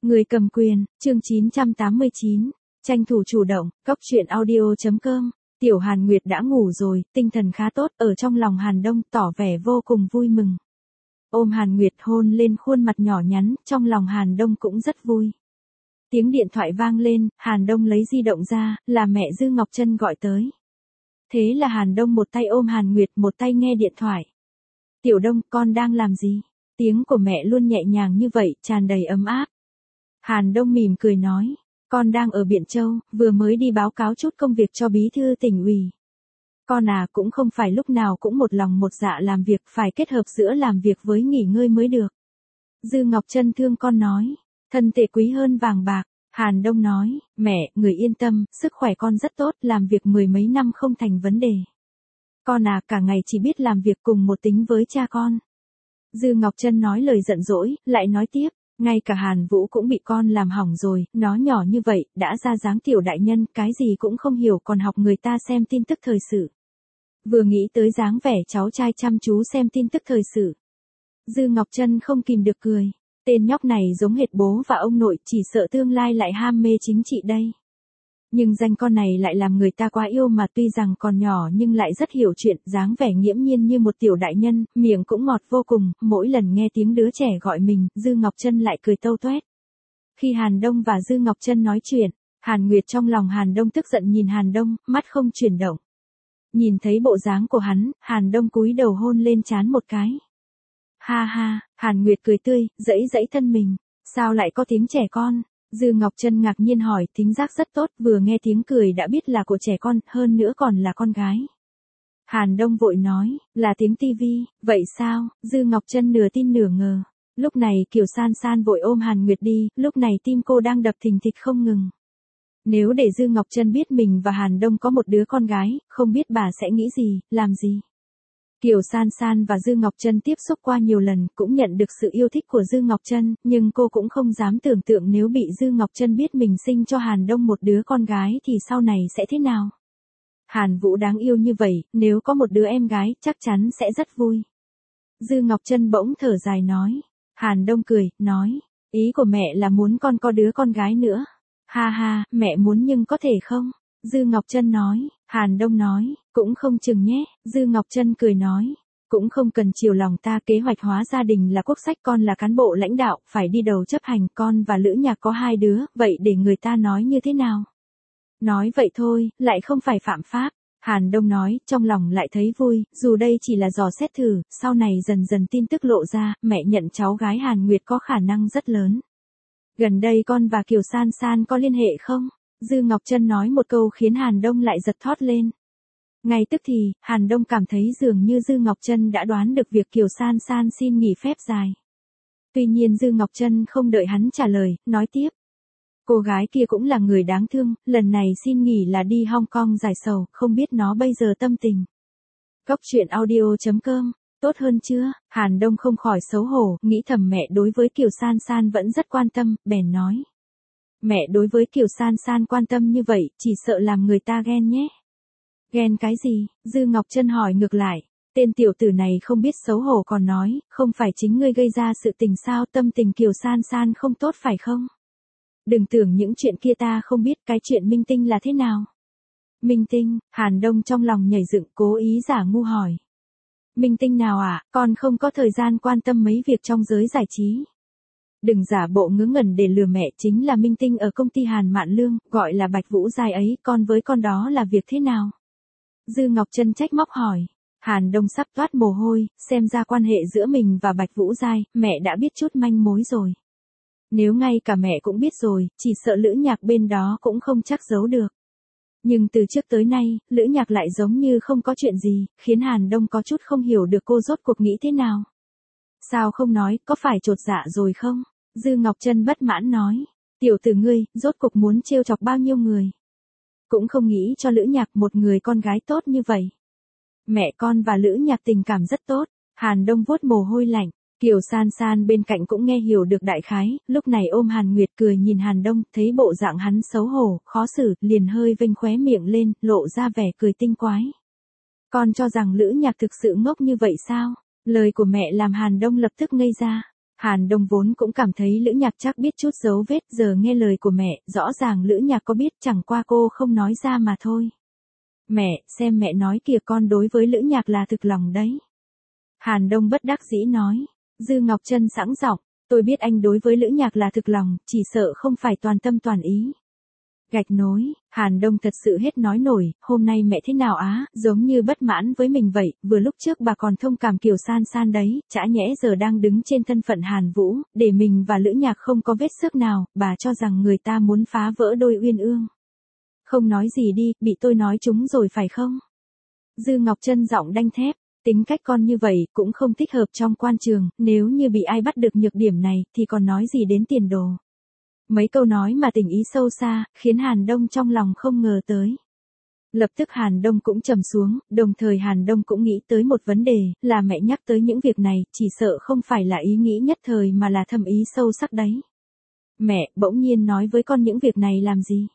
Người cầm quyền, chương 989, tranh thủ chủ động, góc truyện audio.com. Tiểu Hàn Nguyệt đã ngủ rồi, tinh thần khá tốt, ở trong lòng Hàn Đông tỏ vẻ vô cùng vui mừng. Ôm Hàn Nguyệt hôn lên khuôn mặt nhỏ nhắn, trong lòng Hàn Đông cũng rất vui. Tiếng điện thoại vang lên, Hàn Đông lấy di động ra, là mẹ Dư Ngọc Trân gọi tới. Thế là Hàn Đông một tay ôm Hàn Nguyệt, một tay nghe điện thoại. Tiểu Đông, con đang làm gì? Tiếng của mẹ luôn nhẹ nhàng như vậy, tràn đầy ấm áp. Hàn Đông mỉm cười nói, con đang ở Biện Châu, vừa mới đi báo cáo chút công việc cho bí thư tỉnh ủy. Con à, cũng không phải lúc nào cũng một lòng một dạ làm việc, phải kết hợp giữa làm việc với nghỉ ngơi mới được. Dư Ngọc Trân thương con nói, thân thể quý hơn vàng bạc. Hàn Đông nói, mẹ, người yên tâm, sức khỏe con rất tốt, làm việc mười mấy năm không thành vấn đề. Con à, cả ngày chỉ biết làm việc cùng một tính với cha con. Dư Ngọc Trân nói lời giận dỗi, lại nói tiếp, ngay cả Hàn Vũ cũng bị con làm hỏng rồi, nó nhỏ như vậy, đã ra dáng tiểu đại nhân, cái gì cũng không hiểu còn học người ta xem tin tức thời sự. Vừa nghĩ tới dáng vẻ cháu trai chăm chú xem tin tức thời sự. Dư Ngọc Trân không kìm được cười. Tên nhóc này giống hệt bố và ông nội, chỉ sợ tương lai lại ham mê chính trị đây. Nhưng danh con này lại làm người ta quá yêu mà, tuy rằng còn nhỏ nhưng lại rất hiểu chuyện, dáng vẻ nghiễm nhiên như một tiểu đại nhân, miệng cũng ngọt vô cùng, mỗi lần nghe tiếng đứa trẻ gọi mình, Dư Ngọc Trân lại cười tâu toét. Khi Hàn Đông và Dư Ngọc Trân nói chuyện, Hàn Nguyệt trong lòng Hàn Đông tức giận nhìn Hàn Đông, mắt không chuyển động. Nhìn thấy bộ dáng của hắn, Hàn Đông cúi đầu hôn lên trán một cái. Ha ha, Hàn Nguyệt cười tươi, dẫy dẫy thân mình, sao lại có tiếng trẻ con? Dư Ngọc Trân ngạc nhiên hỏi, thính giác rất tốt, vừa nghe tiếng cười đã biết là của trẻ con, hơn nữa còn là con gái. Hàn Đông vội nói, là tiếng tivi, vậy sao? Dư Ngọc Trân nửa tin nửa ngờ. Lúc này Kiều San San vội ôm Hàn Nguyệt đi, lúc này tim cô đang đập thình thịch không ngừng. Nếu để Dư Ngọc Trân biết mình và Hàn Đông có một đứa con gái, không biết bà sẽ nghĩ gì, làm gì. Kiều San San và Dư Ngọc Trân tiếp xúc qua nhiều lần, cũng nhận được sự yêu thích của Dư Ngọc Trân, nhưng cô cũng không dám tưởng tượng nếu bị Dư Ngọc Trân biết mình sinh cho Hàn Đông một đứa con gái thì sau này sẽ thế nào. Hàn Vũ đáng yêu như vậy, nếu có một đứa em gái, chắc chắn sẽ rất vui. Dư Ngọc Trân bỗng thở dài nói. Hàn Đông cười, nói, ý của mẹ là muốn con có đứa con gái nữa. Ha ha, mẹ muốn nhưng có thể không? Dư Ngọc Trân nói. Hàn Đông nói, cũng không chừng nhé. Dư Ngọc Trân cười nói, cũng không cần chiều lòng ta, kế hoạch hóa gia đình là quốc sách, con là cán bộ lãnh đạo, phải đi đầu chấp hành, con và Lữ Nhạc có hai đứa, vậy để người ta nói như thế nào? Nói vậy thôi, lại không phải phạm pháp. Hàn Đông nói, trong lòng lại thấy vui, dù đây chỉ là dò xét thử, sau này dần dần tin tức lộ ra, mẹ nhận cháu gái Hàn Nguyệt có khả năng rất lớn. Gần đây con và Kiều San San có liên hệ không? Dư Ngọc Trân nói một câu khiến Hàn Đông lại giật thót lên. Ngay tức thì, Hàn Đông cảm thấy dường như Dư Ngọc Trân đã đoán được việc Kiều San San xin nghỉ phép dài. Tuy nhiên Dư Ngọc Trân không đợi hắn trả lời, nói tiếp. Cô gái kia cũng là người đáng thương, lần này xin nghỉ là đi Hong Kong giải sầu, không biết nó bây giờ tâm tình. Góc truyện audio.com, tốt hơn chưa? Hàn Đông không khỏi xấu hổ, nghĩ thầm mẹ đối với Kiều San San vẫn rất quan tâm, bèn nói. Mẹ đối với Kiều San San quan tâm như vậy, chỉ sợ làm người ta ghen nhé. Ghen cái gì? Dư Ngọc Trân hỏi ngược lại. Tên tiểu tử này không biết xấu hổ còn nói, không phải chính ngươi gây ra sự tình sao, tâm tình Kiều San San không tốt phải không? Đừng tưởng những chuyện kia ta không biết, cái chuyện minh tinh là thế nào? Minh tinh, Hàn Đông trong lòng nhảy dựng, cố ý giả ngu hỏi. Minh tinh nào ạ? Con không có thời gian quan tâm mấy việc trong giới giải trí. Đừng giả bộ ngớ ngẩn để lừa mẹ, chính là minh tinh ở công ty Hàn Mạn Lương, gọi là Bạch Vũ Giai ấy, con với con đó là việc thế nào? Dư Ngọc Trân trách móc hỏi. Hàn Đông sắp toát mồ hôi, xem ra quan hệ giữa mình và Bạch Vũ Giai, mẹ đã biết chút manh mối rồi. Nếu ngay cả mẹ cũng biết rồi, chỉ sợ Lữ Nhạc bên đó cũng không chắc giấu được. Nhưng từ trước tới nay, Lữ Nhạc lại giống như không có chuyện gì, khiến Hàn Đông có chút không hiểu được cô rốt cuộc nghĩ thế nào. Sao không nói, có phải chột dạ rồi không? Dư Ngọc Trân bất mãn nói. Tiểu tử ngươi, rốt cuộc muốn trêu chọc bao nhiêu người? Cũng không nghĩ cho Lữ Nhạc một người con gái tốt như vậy. Mẹ con và Lữ Nhạc tình cảm rất tốt. Hàn Đông vuốt mồ hôi lạnh. Kiều San San bên cạnh cũng nghe hiểu được đại khái, lúc này ôm Hàn Nguyệt cười nhìn Hàn Đông, thấy bộ dạng hắn xấu hổ, khó xử, liền hơi vênh khóe miệng lên, lộ ra vẻ cười tinh quái. Con cho rằng Lữ Nhạc thực sự ngốc như vậy sao? Lời của mẹ làm Hàn Đông lập tức ngây ra. Hàn Đông vốn cũng cảm thấy Lữ Nhạc chắc biết chút dấu vết, giờ nghe lời của mẹ, rõ ràng Lữ Nhạc có biết, chẳng qua cô không nói ra mà thôi. Mẹ, xem mẹ nói kìa, con đối với Lữ Nhạc là thực lòng đấy. Hàn Đông bất đắc dĩ nói. Dư Ngọc Trân sẵn giọng, tôi biết anh đối với Lữ Nhạc là thực lòng, chỉ sợ không phải toàn tâm toàn ý. Gạch nối, Hàn Đông thật sự hết nói nổi, hôm nay mẹ thế nào á, giống như bất mãn với mình vậy, vừa lúc trước bà còn thông cảm Kiều San San đấy, chả nhẽ giờ đang đứng trên thân phận Hàn Vũ, để mình và Lữ Nhạc không có vết xước nào, bà cho rằng người ta muốn phá vỡ đôi uyên ương. Không nói gì đi, bị tôi nói chúng rồi phải không? Dư Ngọc Trân giọng đanh thép, tính cách con như vậy cũng không thích hợp trong quan trường, nếu như bị ai bắt được nhược điểm này thì còn nói gì đến tiền đồ. Mấy câu nói mà tình ý sâu xa, khiến Hàn Đông trong lòng không ngờ tới. Lập tức Hàn Đông cũng trầm xuống, đồng thời Hàn Đông cũng nghĩ tới một vấn đề, là mẹ nhắc tới những việc này, chỉ sợ không phải là ý nghĩ nhất thời mà là thâm ý sâu sắc đấy. Mẹ, bỗng nhiên nói với con những việc này làm gì?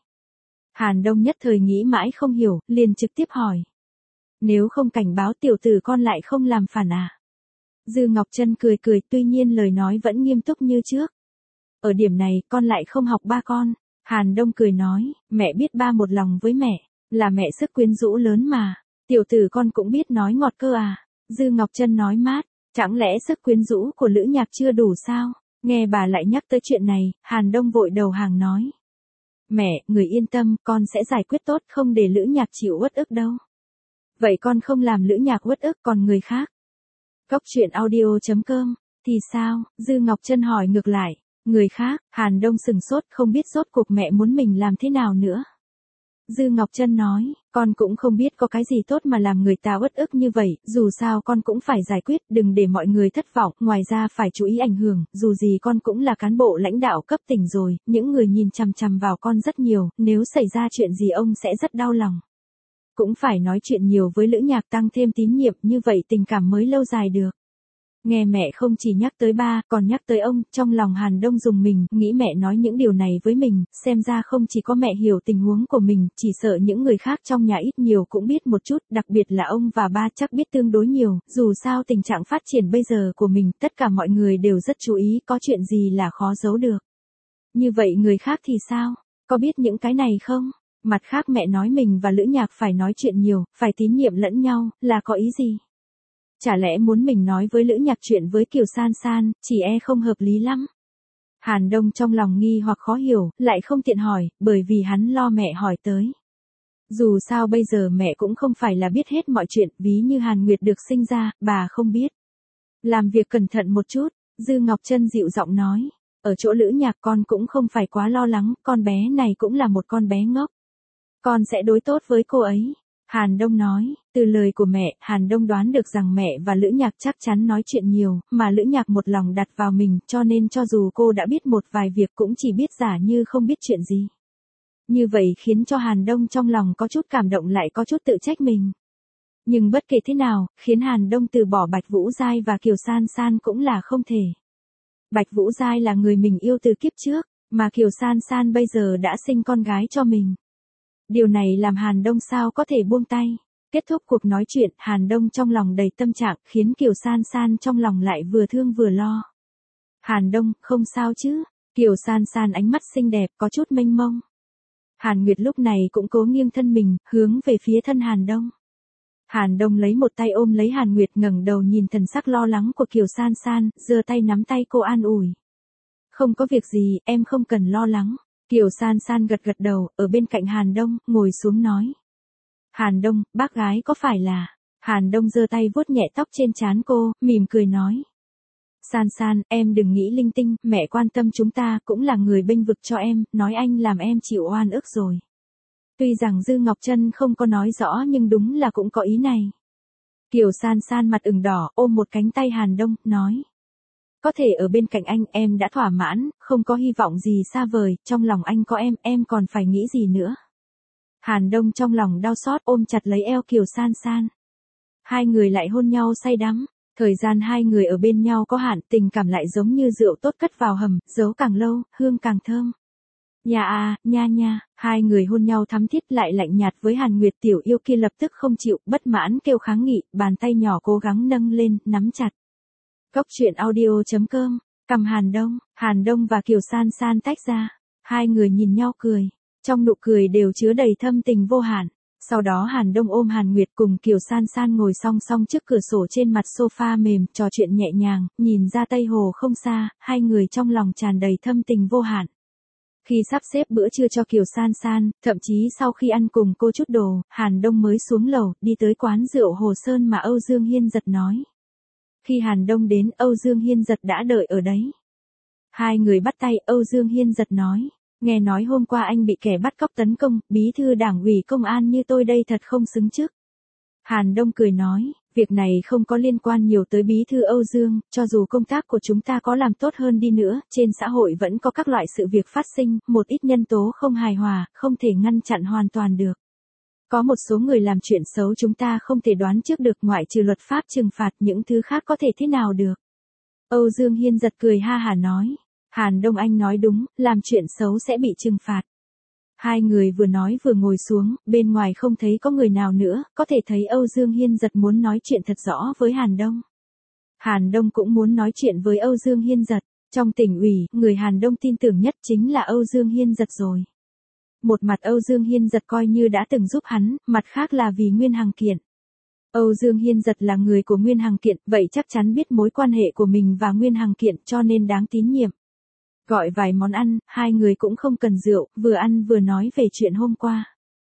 Hàn Đông nhất thời nghĩ mãi không hiểu, liền trực tiếp hỏi. Nếu không cảnh báo tiểu tử con lại không làm phản à? Dư Ngọc Trân cười cười, tuy nhiên lời nói vẫn nghiêm túc như trước. Ở điểm này, con lại không học ba con. Hàn Đông cười nói, mẹ biết ba một lòng với mẹ, là mẹ sức quyến rũ lớn mà. Tiểu tử con cũng biết nói ngọt cơ à? Dư Ngọc Trân nói mát, chẳng lẽ sức quyến rũ của Lữ Nhạc chưa đủ sao? Nghe bà lại nhắc tới chuyện này, Hàn Đông vội đầu hàng nói. Mẹ, người yên tâm, con sẽ giải quyết tốt, không để Lữ Nhạc chịu uất ức đâu. Vậy con không làm Lữ Nhạc uất ức, còn người khác? Cốc truyện audio.com, thì sao? Dư Ngọc Trân hỏi ngược lại. Người khác, Hàn Đông sừng sốt, không biết rốt cuộc mẹ muốn mình làm thế nào nữa. Dư Ngọc Trân nói, con cũng không biết có cái gì tốt mà làm người ta uất ức như vậy, dù sao con cũng phải giải quyết, đừng để mọi người thất vọng, ngoài ra phải chú ý ảnh hưởng, dù gì con cũng là cán bộ lãnh đạo cấp tỉnh rồi, những người nhìn chằm chằm vào con rất nhiều, nếu xảy ra chuyện gì ông sẽ rất đau lòng. Cũng phải nói chuyện nhiều với Lữ Nhạc, tăng thêm tín nhiệm, như vậy tình cảm mới lâu dài được. Nghe mẹ không chỉ nhắc tới ba, còn nhắc tới ông, trong lòng Hàn Đông rùng mình, nghĩ mẹ nói những điều này với mình, xem ra không chỉ có mẹ hiểu tình huống của mình, chỉ sợ những người khác trong nhà ít nhiều cũng biết một chút, đặc biệt là ông và ba chắc biết tương đối nhiều, dù sao tình trạng phát triển bây giờ của mình, tất cả mọi người đều rất chú ý, có chuyện gì là khó giấu được. Như vậy người khác thì sao? Có biết những cái này không? Mặt khác mẹ nói mình và Lữ Nhạc phải nói chuyện nhiều, phải tín nhiệm lẫn nhau, là có ý gì? Chả lẽ muốn mình nói với Lữ Nhạc chuyện với Kiều San San, chỉ e không hợp lý lắm. Hàn Đông trong lòng nghi hoặc khó hiểu, lại không tiện hỏi, bởi vì hắn lo mẹ hỏi tới. Dù sao bây giờ mẹ cũng không phải là biết hết mọi chuyện, ví như Hàn Nguyệt được sinh ra, bà không biết. Làm việc cẩn thận một chút, Dư Ngọc Trân dịu giọng nói. Ở chỗ Lữ Nhạc con cũng không phải quá lo lắng, con bé này cũng là một con bé ngốc. Con sẽ đối tốt với cô ấy. Hàn Đông nói, từ lời của mẹ, Hàn Đông đoán được rằng mẹ và Lữ Nhạc chắc chắn nói chuyện nhiều, mà Lữ Nhạc một lòng đặt vào mình, cho nên cho dù cô đã biết một vài việc cũng chỉ biết giả như không biết chuyện gì. Như vậy khiến cho Hàn Đông trong lòng có chút cảm động lại có chút tự trách mình. Nhưng bất kể thế nào, khiến Hàn Đông từ bỏ Bạch Vũ Giai và Kiều San San cũng là không thể. Bạch Vũ Giai là người mình yêu từ kiếp trước, mà Kiều San San bây giờ đã sinh con gái cho mình. Điều này làm Hàn Đông sao có thể buông tay. Kết thúc cuộc nói chuyện, Hàn Đông trong lòng đầy tâm trạng, khiến Kiều San San trong lòng lại vừa thương vừa lo. Hàn Đông, không sao chứ? Kiều San San ánh mắt xinh đẹp, có chút mênh mông. Hàn Nguyệt lúc này cũng cố nghiêng thân mình, hướng về phía thân Hàn Đông. Hàn Đông lấy một tay ôm lấy Hàn Nguyệt, ngẩng đầu nhìn thần sắc lo lắng của Kiều San San, giơ tay nắm tay cô an ủi. Không có việc gì, em không cần lo lắng. Kiều San San gật gật đầu, ở bên cạnh Hàn Đông, ngồi xuống nói. Hàn Đông, bác gái có phải là... Hàn Đông giơ tay vuốt nhẹ tóc trên trán cô, mỉm cười nói. San San, em đừng nghĩ linh tinh, mẹ quan tâm chúng ta, cũng là người bênh vực cho em, nói anh làm em chịu oan ức rồi. Tuy rằng Dư Ngọc Trân không có nói rõ nhưng đúng là cũng có ý này. Kiều San San mặt ửng đỏ, ôm một cánh tay Hàn Đông, nói. Có thể ở bên cạnh anh, em đã thỏa mãn, không có hy vọng gì xa vời, trong lòng anh có em còn phải nghĩ gì nữa. Hàn Đông trong lòng đau xót ôm chặt lấy eo Kiều San San. Hai người lại hôn nhau say đắm, thời gian hai người ở bên nhau có hạn, tình cảm lại giống như rượu tốt cất vào hầm, giấu càng lâu, hương càng thơm. Nha, hai người hôn nhau thắm thiết lại lạnh nhạt với Hàn Nguyệt tiểu yêu kia lập tức không chịu, bất mãn kêu kháng nghị, bàn tay nhỏ cố gắng nâng lên, nắm chặt. Cốc truyện audio.com Cầm Hàn Đông và Kiều San San tách ra. Hai người nhìn nhau cười. Trong nụ cười đều chứa đầy thâm tình vô hạn. Sau đó Hàn Đông ôm Hàn Nguyệt cùng Kiều San San ngồi song song trước cửa sổ trên mặt sofa mềm, trò chuyện nhẹ nhàng, nhìn ra Tây Hồ không xa, hai người trong lòng tràn đầy thâm tình vô hạn. Khi sắp xếp bữa trưa cho Kiều San San, thậm chí sau khi ăn cùng cô chút đồ, Hàn Đông mới xuống lầu, đi tới quán rượu Hồ Sơn mà Âu Dương Hiên Giật nói. Khi Hàn Đông đến, Âu Dương Hiên Giật đã đợi ở đấy. Hai người bắt tay, Âu Dương Hiên Giật nói. Nghe nói hôm qua anh bị kẻ bắt cóc tấn công, bí thư đảng ủy công an như tôi đây thật không xứng chức. Hàn Đông cười nói, việc này không có liên quan nhiều tới bí thư Âu Dương, cho dù công tác của chúng ta có làm tốt hơn đi nữa, trên xã hội vẫn có các loại sự việc phát sinh, một ít nhân tố không hài hòa, không thể ngăn chặn hoàn toàn được. Có một số người làm chuyện xấu chúng ta không thể đoán trước được, ngoại trừ luật pháp trừng phạt, những thứ khác có thể thế nào được. Âu Dương Hiên Giật cười ha hả nói. Hàn Đông anh nói đúng, làm chuyện xấu sẽ bị trừng phạt. Hai người vừa nói vừa ngồi xuống, bên ngoài không thấy có người nào nữa, có thể thấy Âu Dương Hiên Giật muốn nói chuyện thật rõ với Hàn Đông. Hàn Đông cũng muốn nói chuyện với Âu Dương Hiên Giật. Trong tỉnh ủy, người Hàn Đông tin tưởng nhất chính là Âu Dương Hiên Giật rồi. Một mặt Âu Dương Hiên Giật coi như đã từng giúp hắn, mặt khác là vì Nguyên Hằng Kiện. Âu Dương Hiên Giật là người của Nguyên Hằng Kiện, vậy chắc chắn biết mối quan hệ của mình và Nguyên Hằng Kiện cho nên đáng tín nhiệm. Gọi vài món ăn, hai người cũng không cần rượu, vừa ăn vừa nói về chuyện hôm qua.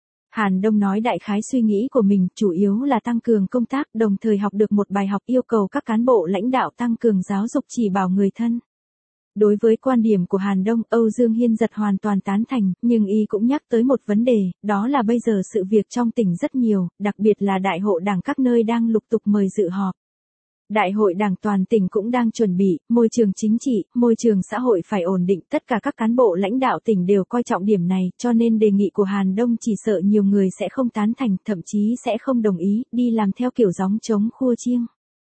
Hàn Đông nói đại khái suy nghĩ của mình, chủ yếu là tăng cường công tác, đồng thời học được một bài học yêu cầu các cán bộ lãnh đạo tăng cường giáo dục chỉ bảo người thân. Đối với quan điểm của Hàn Đông, Âu Dương Hiên Giật hoàn toàn tán thành, nhưng y cũng nhắc tới một vấn đề, đó là bây giờ sự việc trong tỉnh rất nhiều, đặc biệt là đại hội đảng các nơi đang lục tục mời dự họp. Đại hội đảng toàn tỉnh cũng đang chuẩn bị, môi trường chính trị, môi trường xã hội phải ổn định, tất cả các cán bộ lãnh đạo tỉnh đều coi trọng điểm này, cho nên đề nghị của Hàn Đông chỉ sợ nhiều người sẽ không tán thành, thậm chí sẽ không đồng ý, đi làm theo kiểu gióng trống khua chiêng.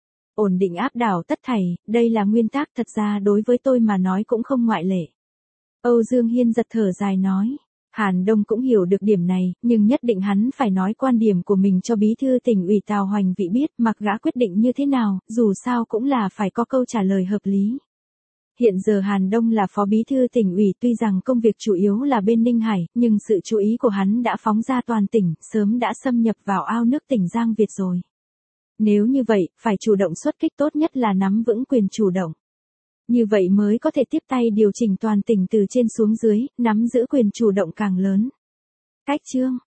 Ổn định áp đảo tất thảy, đây là nguyên tắc, thật ra đối với tôi mà nói cũng không ngoại lệ. Âu Dương Hiên Giật thở dài nói. Hàn Đông cũng hiểu được điểm này, nhưng nhất định hắn phải nói quan điểm của mình cho bí thư tỉnh ủy Tào Hoành Vĩ biết, mặc gã quyết định như thế nào, dù sao cũng là phải có câu trả lời hợp lý. Hiện giờ Hàn Đông là phó bí thư tỉnh ủy, tuy rằng công việc chủ yếu là bên Ninh Hải, nhưng sự chú ý của hắn đã phóng ra toàn tỉnh, sớm đã xâm nhập vào ao nước tỉnh Giang Việt rồi. Nếu như vậy, phải chủ động xuất kích, tốt nhất là nắm vững quyền chủ động. Như vậy mới có thể tiếp tay điều chỉnh toàn tỉnh từ trên xuống dưới, nắm giữ quyền chủ động càng lớn. Cách chương